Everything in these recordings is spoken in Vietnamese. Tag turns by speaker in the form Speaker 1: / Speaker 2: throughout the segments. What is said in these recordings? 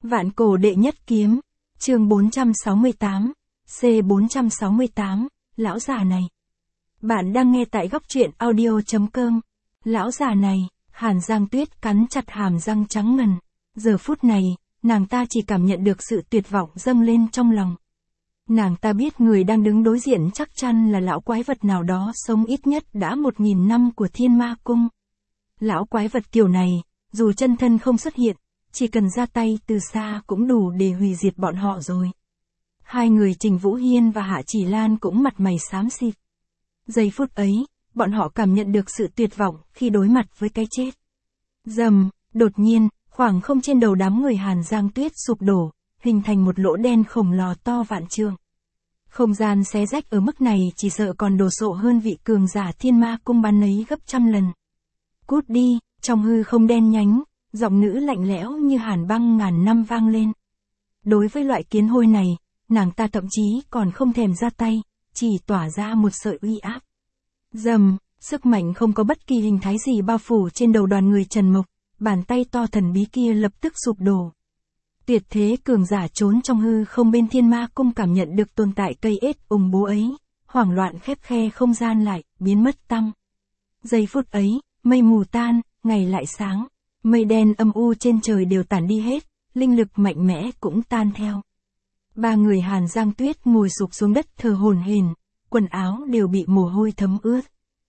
Speaker 1: Vạn cổ đệ nhất kiếm, chương 468, C468, lão già này. Bạn đang nghe tại góc truyện audio.com. Lão già này, Hàn Giang Tuyết cắn chặt hàm răng trắng ngần. Giờ phút này, nàng ta chỉ cảm nhận được sự tuyệt vọng dâng lên trong lòng. Nàng ta biết người đang đứng đối diện chắc chắn là lão quái vật nào đó sống ít nhất đã 1000 năm của Thiên Ma Cung. Lão quái vật kiểu này, dù chân thân không xuất hiện, chỉ cần ra tay từ xa cũng đủ để hủy diệt bọn họ rồi. Hai người Trình Vũ Hiên và Hạ Chỉ Lan cũng mặt mày xám xịt. Giây phút ấy, bọn họ cảm nhận được sự tuyệt vọng khi đối mặt với cái chết. Rầm, đột nhiên, khoảng không trên đầu đám người Hàn Giang Tuyết sụp đổ, hình thành một lỗ đen khổng lồ to vạn trượng. Không gian xé rách ở mức này chỉ sợ còn đồ sộ hơn vị cường giả Thiên Ma Cung ban ấy gấp trăm lần. Cút đi, trong hư không đen nhánh, giọng nữ lạnh lẽo như hàn băng ngàn năm vang lên. Đối với loại kiến hôi này, nàng ta thậm chí còn không thèm ra tay, chỉ tỏa ra một sợi uy áp. Rầm, sức mạnh không có bất kỳ hình thái gì bao phủ trên đầu đoàn người Trần Mộc, bàn tay to thần bí kia lập tức sụp đổ. Tuyệt thế cường giả trốn trong hư không bên Thiên Ma Cung cảm nhận được tồn tại cây ết ủng bố ấy, hoảng loạn khép khe không gian lại, biến mất tăm. Giây phút ấy, mây mù tan, ngày lại sáng, mây đen âm u trên trời đều tản đi hết, linh lực mạnh mẽ cũng tan theo. Ba người Hàn Giang Tuyết ngồi sụp xuống đất thở hổn hển, quần áo đều bị mồ hôi thấm ướt.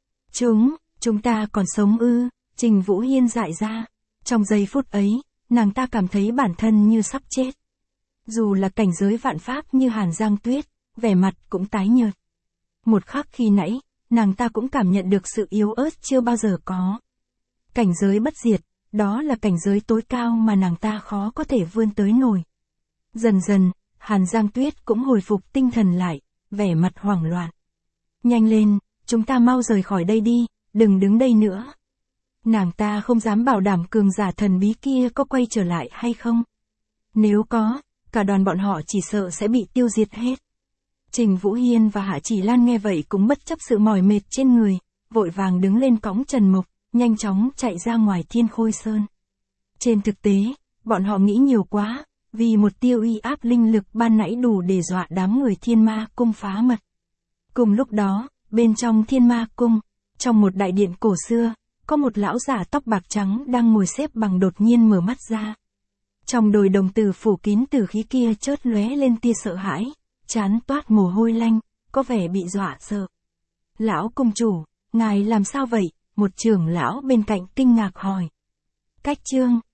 Speaker 1: Chúng ta còn sống ư? Trình Vũ Hiên dại ra. Trong giây phút ấy, nàng ta cảm thấy bản thân như sắp chết. Dù là cảnh giới vạn pháp như Hàn Giang Tuyết, vẻ mặt cũng tái nhợt. Một khắc khi nãy, nàng ta cũng cảm nhận được sự yếu ớt chưa bao giờ có. Cảnh giới bất diệt, đó là cảnh giới tối cao mà nàng ta khó có thể vươn tới nổi. Dần dần, Hàn Giang Tuyết cũng hồi phục tinh thần lại, vẻ mặt hoảng loạn. Nhanh lên, chúng ta mau rời khỏi đây đi, đừng đứng đây nữa. Nàng ta không dám bảo đảm cường giả thần bí kia có quay trở lại hay không. Nếu có, cả đoàn bọn họ chỉ sợ sẽ bị tiêu diệt hết. Trình Vũ Hiên và Hạ Chỉ Lan nghe vậy cũng bất chấp sự mỏi mệt trên người, vội vàng đứng lên cõng Trần Mộc, nhanh chóng chạy ra ngoài Thiên Khôi Sơn. Trên thực tế, bọn họ nghĩ nhiều quá, vì một tia uy áp linh lực ban nãy đủ để dọa đám người Thiên Ma Cung phá mật. Cùng lúc đó, bên trong Thiên Ma Cung, trong một đại điện cổ xưa, có một lão giả tóc bạc trắng đang ngồi xếp bằng đột nhiên mở mắt ra. Trong đồi đồng tử phủ kín tử khí kia chớt lóe lên tia sợ hãi, trán toát mồ hôi lanh, có vẻ bị dọa sợ. Lão cung chủ, ngài làm sao vậy? Một trưởng lão bên cạnh kinh ngạc hỏi. Cách chương,